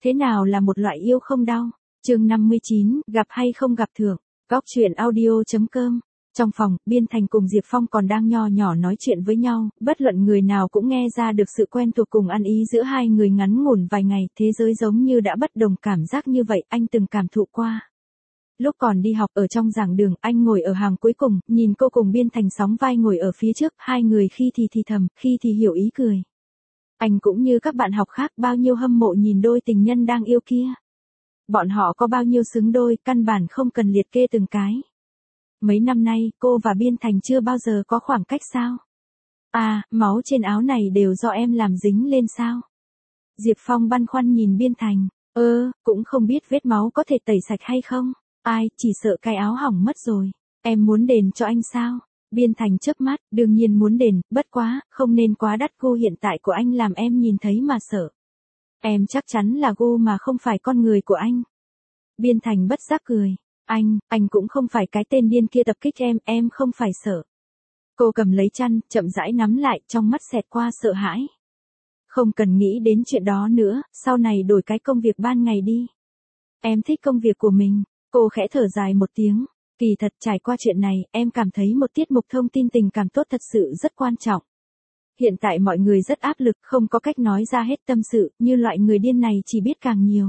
Thế nào là một loại yêu không đau? Chương 59, gặp hay không gặp thưởng. Góc chuyện audio.com. Trong phòng, Biên Thành cùng Diệp Phong còn đang nho nhỏ nói chuyện với nhau, bất luận người nào cũng nghe ra được sự quen thuộc cùng ăn ý giữa hai người ngắn ngủn vài ngày, thế giới giống như đã bất đồng cảm giác như vậy, anh từng cảm thụ qua. Lúc còn đi học ở trong giảng đường, anh ngồi ở hàng cuối cùng, nhìn cô cùng Biên Thành sóng vai ngồi ở phía trước, hai người khi thì thầm, khi thì hiểu ý cười. Anh cũng như các bạn học khác bao nhiêu hâm mộ nhìn đôi tình nhân đang yêu kia. Bọn họ có bao nhiêu xứng đôi, căn bản không cần liệt kê từng cái. Mấy năm nay, cô và Biên Thành chưa bao giờ có khoảng cách sao? À, máu trên áo này đều do em làm dính lên sao? Diệp Phong băn khoăn nhìn Biên Thành, cũng không biết vết máu có thể tẩy sạch hay không? Ai, chỉ sợ cái áo hỏng mất rồi. Em muốn đền cho anh sao? Biên Thành chớp mắt, đương nhiên muốn đền, bất quá, không nên quá đắt, gu hiện tại của anh làm em nhìn thấy mà sợ. Em chắc chắn là gu mà không phải con người của anh. Biên Thành bất giác cười. Anh cũng không phải cái tên điên kia tập kích em không phải sợ. Cô cầm lấy chăn, chậm rãi nắm lại, trong mắt xẹt qua sợ hãi. Không cần nghĩ đến chuyện đó nữa, sau này đổi cái công việc ban ngày đi. Em thích công việc của mình. Cô khẽ thở dài một tiếng. Kỳ thật trải qua chuyện này, em cảm thấy một tiết mục thông tin tình cảm tốt thật sự rất quan trọng. Hiện tại mọi người rất áp lực, không có cách nói ra hết tâm sự, như loại người điên này chỉ biết càng nhiều.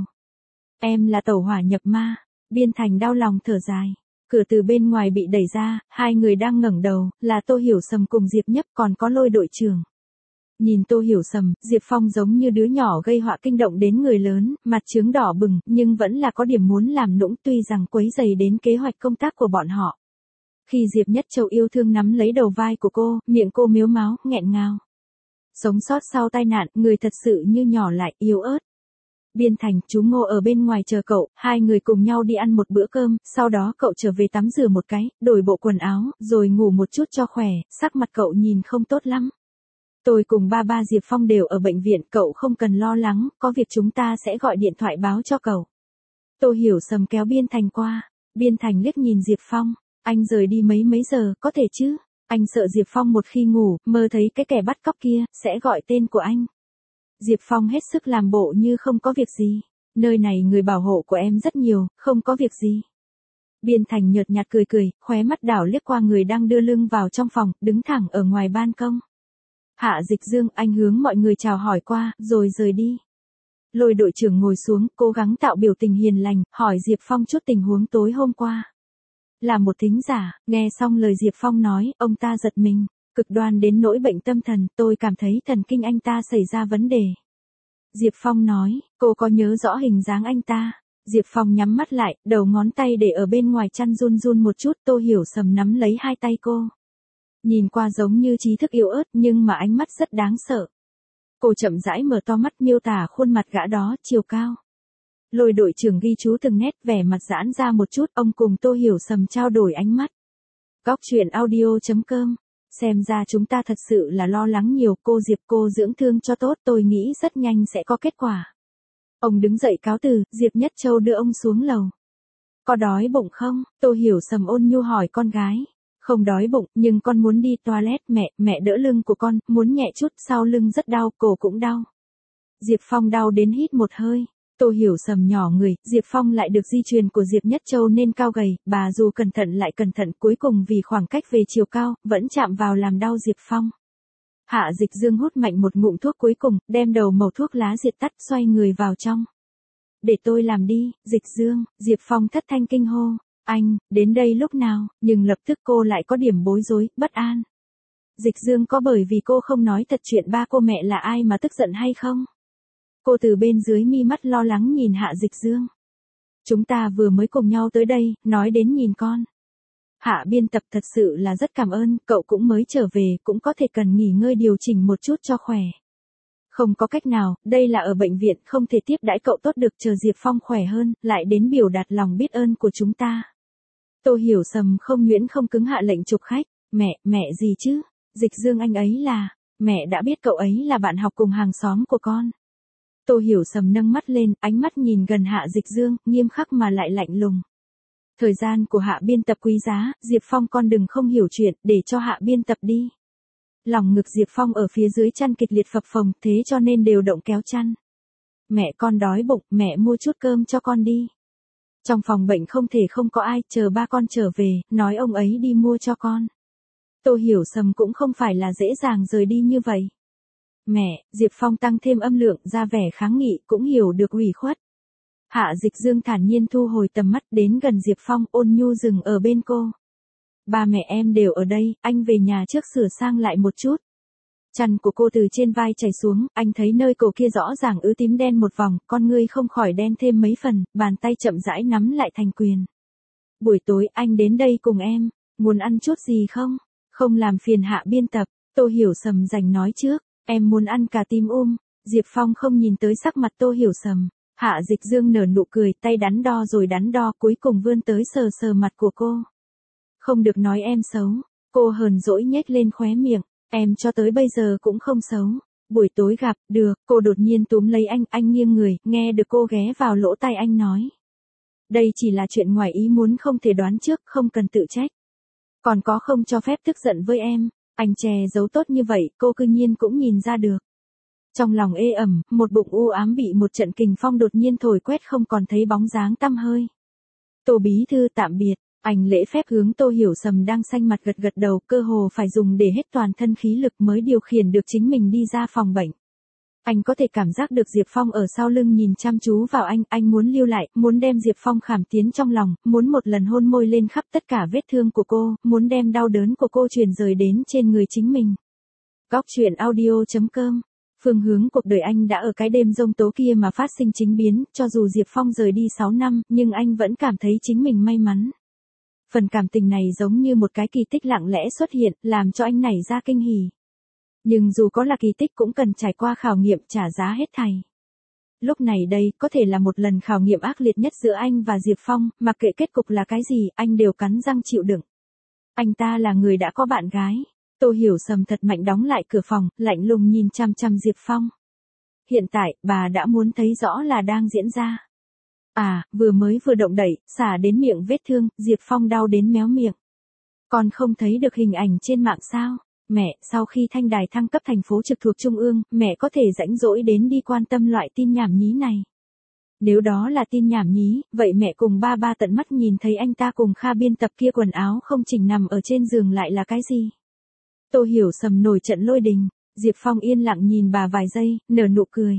Em là tẩu hỏa nhập ma. Biên Thành đau lòng thở dài. Cửa từ bên ngoài bị đẩy ra, hai người đang ngẩng đầu, là Tô Hiểu Sầm cùng Diệp Nhấp còn có Lôi đội trưởng. Nhìn Tô Hiểu Sầm, Diệp Phong giống như đứa nhỏ gây họa kinh động đến người lớn, mặt trướng đỏ bừng, nhưng vẫn là có điểm muốn làm nũng tuy rằng quấy rầy đến kế hoạch công tác của bọn họ. Khi Diệp Nhất Châu yêu thương nắm lấy đầu vai của cô, miệng cô mếu máo, nghẹn ngào. Sống sót sau tai nạn, người thật sự như nhỏ lại, yếu ớt. Biên Thành, chú Ngô ở bên ngoài chờ cậu, hai người cùng nhau đi ăn một bữa cơm, sau đó cậu trở về tắm rửa một cái, đổi bộ quần áo, rồi ngủ một chút cho khỏe, sắc mặt cậu nhìn không tốt lắm. Tôi cùng ba Diệp Phong đều ở bệnh viện, cậu không cần lo lắng, có việc chúng ta sẽ gọi điện thoại báo cho cậu. Tô Hiểu Sầm kéo Biên Thành qua, Biên Thành liếc nhìn Diệp Phong, anh rời đi mấy giờ, có thể chứ? Anh sợ Diệp Phong một khi ngủ, mơ thấy cái kẻ bắt cóc kia, sẽ gọi tên của anh. Diệp Phong hết sức làm bộ như không có việc gì. Nơi này người bảo hộ của em rất nhiều, không có việc gì. Biên Thành nhợt nhạt cười, khóe mắt đảo liếc qua người đang đưa lưng vào trong phòng, đứng thẳng ở ngoài ban công. Hạ Dịch Dương, anh hướng mọi người chào hỏi qua, rồi rời đi. Lôi đội trưởng ngồi xuống, cố gắng tạo biểu tình hiền lành, hỏi Diệp Phong chút tình huống tối hôm qua. Là một thính giả, nghe xong lời Diệp Phong nói, ông ta giật mình. Cực đoan đến nỗi bệnh tâm thần, tôi cảm thấy thần kinh anh ta xảy ra vấn đề. Diệp Phong nói, cô có nhớ rõ hình dáng anh ta? Diệp Phong nhắm mắt lại, đầu ngón tay để ở bên ngoài chăn run một chút, Tô Hiểu Sầm nắm lấy hai tay cô. Nhìn qua giống như trí thức yếu ớt nhưng mà ánh mắt rất đáng sợ. Cô chậm rãi mở to mắt miêu tả khuôn mặt gã đó, chiều cao. Lôi đội trưởng ghi chú từng nét, vẻ mặt giãn ra một chút, ông cùng Tô Hiểu Sầm trao đổi ánh mắt. Góc chuyện audio.com. Xem ra chúng ta thật sự là lo lắng nhiều, cô Diệp, cô dưỡng thương cho tốt, tôi nghĩ rất nhanh sẽ có kết quả. Ông đứng dậy cáo từ, Diệp Nhất Châu đưa ông xuống lầu. Có đói bụng không? Tô Hiểu Sầm ôn nhu hỏi con gái. Không đói bụng, nhưng con muốn đi toilet, mẹ đỡ lưng của con, muốn nhẹ chút, sau lưng rất đau, cổ cũng đau. Diệp Phong đau đến hít một hơi. Tô Hiểu Sầm nhỏ người, Diệp Phong lại được di truyền của Diệp Nhất Châu nên cao gầy, bà dù cẩn thận lại cẩn thận, cuối cùng vì khoảng cách về chiều cao, vẫn chạm vào làm đau Diệp Phong. Hạ Dịch Dương hút mạnh một ngụm thuốc cuối cùng, đem đầu mẩu thuốc lá diệt tắt, xoay người vào trong. Để tôi làm đi, Dịch Dương, Diệp Phong thất thanh kinh hô. Anh, đến đây lúc nào, nhưng lập tức cô lại có điểm bối rối, bất an. Dịch Dương có bởi vì cô không nói thật chuyện ba cô mẹ là ai mà tức giận hay không? Cô từ bên dưới mi mắt lo lắng nhìn Hạ Dịch Dương. Chúng ta vừa mới cùng nhau tới đây, nói đến nhìn con. Hạ biên tập thật sự là rất cảm ơn, cậu cũng mới trở về, cũng có thể cần nghỉ ngơi điều chỉnh một chút cho khỏe. Không có cách nào, đây là ở bệnh viện, không thể tiếp đãi cậu tốt được, chờ Diệp Phong khỏe hơn, lại đến biểu đạt lòng biết ơn của chúng ta. Tô Hiểu Sầm không nhuyễn không cứng hạ lệnh chụp khách. Mẹ gì chứ? Dịch Dương anh ấy là, mẹ đã biết cậu ấy là bạn học cùng hàng xóm của con. Tô Hiểu Sầm nâng mắt lên, ánh mắt nhìn gần Hạ Dịch Dương, nghiêm khắc mà lại lạnh lùng. Thời gian của Hạ biên tập quý giá, Diệp Phong con đừng không hiểu chuyện, để cho Hạ biên tập đi. Lòng ngực Diệp Phong ở phía dưới chăn kịch liệt phập phồng, thế cho nên đều động kéo chăn. mẹ con đói bụng, mẹ mua chút cơm cho con đi. Trong phòng bệnh không thể không có ai, chờ ba con trở về, nói ông ấy đi mua cho con. Tô Hiểu Sầm cũng không phải là dễ dàng rời đi như vậy. Mẹ, Diệp Phong tăng thêm âm lượng ra vẻ kháng nghị, cũng hiểu được ủy khuất. Hạ Dịch Dương thản nhiên thu hồi tầm mắt đến gần Diệp Phong, ôn nhu dừng ở bên cô. Ba mẹ em đều ở đây, anh về nhà trước sửa sang lại một chút. Chăn của cô từ trên vai chảy xuống, anh thấy nơi cổ kia rõ ràng ứ tím đen một vòng, con ngươi không khỏi đen thêm mấy phần, bàn tay chậm rãi nắm lại thành quyền. Buổi tối anh đến đây cùng em, muốn ăn chút gì không? Không làm phiền Hạ biên tập, Tô Hiểu Sầm rành nói trước, em muốn ăn cà tím Diệp Phong không nhìn tới sắc mặt Tô Hiểu Sầm. Hạ Dịch Dương nở nụ cười, tay đắn đo rồi đắn đo, cuối cùng vươn tới sờ sờ mặt của cô. Không được nói em xấu, cô hờn dỗi nhếch lên khóe miệng, em cho tới bây giờ cũng không xấu. Buổi tối gặp, được, cô đột nhiên túm lấy anh nghiêng người, nghe được cô ghé vào lỗ tai anh nói. Đây chỉ là chuyện ngoài ý muốn không thể đoán trước, không cần tự trách. Còn có không cho phép tức giận với em, anh che giấu tốt như vậy, cô cư nhiên cũng nhìn ra được. Trong lòng ê ẩm, một bụng u ám bị một trận kình phong đột nhiên thổi quét không còn thấy bóng dáng tăm hơi. Tô bí thư tạm biệt, anh lễ phép hướng Tô Hiểu Sầm đang xanh mặt gật gật đầu, cơ hồ phải dùng để hết toàn thân khí lực mới điều khiển được chính mình đi ra phòng bệnh. Anh có thể cảm giác được Diệp Phong ở sau lưng nhìn chăm chú vào anh muốn lưu lại, muốn đem Diệp Phong khảm tiến trong lòng, muốn một lần hôn môi lên khắp tất cả vết thương của cô, muốn đem đau đớn của cô truyền rời đến trên người chính mình. Góc truyện audio.com. Phương hướng cuộc đời anh đã ở cái đêm giông tố kia mà phát sinh chính biến, cho dù Diệp Phong rời đi 6 năm, nhưng anh vẫn cảm thấy chính mình may mắn. Phần cảm tình này giống như một cái kỳ tích lặng lẽ xuất hiện, làm cho anh nảy ra kinh hỉ. Nhưng dù có là kỳ tích cũng cần trải qua khảo nghiệm trả giá hết thảy. Lúc này đây, có thể là một lần khảo nghiệm ác liệt nhất giữa anh và Diệp Phong, mặc kệ kết cục là cái gì, anh đều cắn răng chịu đựng. Anh ta là người đã có bạn gái. Tô Hiểu Sầm thật mạnh đóng lại cửa phòng, lạnh lùng nhìn chăm chăm Diệp Phong. Hiện tại, bà đã muốn thấy rõ là đang diễn ra. Vừa động đẩy, xả đến miệng vết thương, Diệp Phong đau đến méo miệng. Còn không thấy được hình ảnh trên mạng sao? Mẹ, sau khi Thanh Đài thăng cấp thành phố trực thuộc Trung ương, mẹ có thể rãnh rỗi đến đi quan tâm loại tin nhảm nhí này. Nếu đó là tin nhảm nhí, vậy mẹ cùng ba tận mắt nhìn thấy anh ta cùng Kha biên tập kia quần áo không chỉnh nằm ở trên giường lại là cái gì? Tô Hiểu Sầm nổi trận lôi đình, Diệp Phong yên lặng nhìn bà vài giây, nở nụ cười.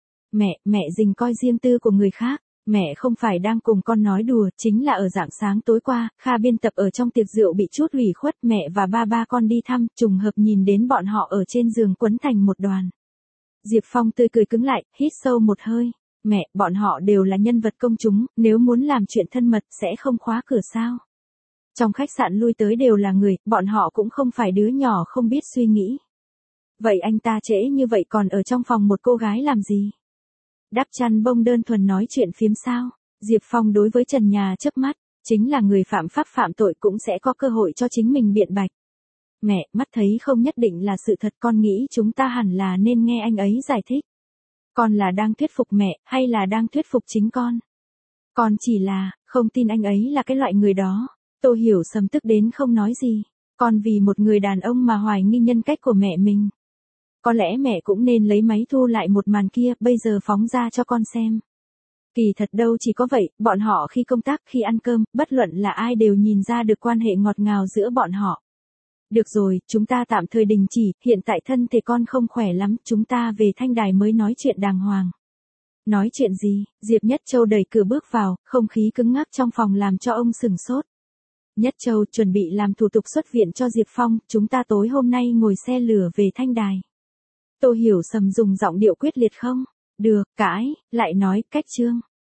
Mẹ dình coi riêng tư của người khác, mẹ không phải đang cùng con nói đùa, chính là ở rạng sáng tối qua, Kha biên tập ở trong tiệc rượu bị chút ủy khuất, mẹ và ba con đi thăm, trùng hợp nhìn đến bọn họ ở trên giường quấn thành một đoàn. Diệp Phong tươi cười cứng lại, hít sâu một hơi, mẹ, bọn họ đều là nhân vật công chúng, nếu muốn làm chuyện thân mật sẽ không khóa cửa sao? Trong khách sạn lui tới đều là người, bọn họ cũng không phải đứa nhỏ không biết suy nghĩ. Vậy anh ta trễ như vậy còn ở trong phòng một cô gái làm gì? Đắp chăn bông đơn thuần nói chuyện phiếm sao? Diệp Phong đối với trần nhà chớp mắt, chính là người phạm pháp phạm tội cũng sẽ có cơ hội cho chính mình biện bạch. Mẹ, mắt thấy không nhất định là sự thật, con nghĩ chúng ta hẳn là nên nghe anh ấy giải thích. Con là đang thuyết phục mẹ, hay là đang thuyết phục chính con? Con chỉ là, không tin anh ấy là cái loại người đó. Tô Hiểu Sầm tức đến không nói gì. Con vì một người đàn ông mà hoài nghi nhân cách của mẹ mình. Có lẽ mẹ cũng nên lấy máy thu lại một màn kia, bây giờ phóng ra cho con xem. Kỳ thật đâu chỉ có vậy, bọn họ khi công tác, khi ăn cơm, bất luận là ai đều nhìn ra được quan hệ ngọt ngào giữa bọn họ. Được rồi, chúng ta tạm thời đình chỉ, hiện tại thân thể con không khỏe lắm, chúng ta về Thanh Đài mới nói chuyện đàng hoàng. Nói chuyện gì? Diệp Nhất Châu đẩy cửa bước vào, không khí cứng ngắc trong phòng làm cho ông sửng sốt. Nhất Châu chuẩn bị làm thủ tục xuất viện cho Diệp Phong, chúng ta tối hôm nay ngồi xe lửa về Thanh Đài. Tô Hiểu Sầm dùng giọng điệu quyết liệt không? Được, cãi, lại nói, cách chương.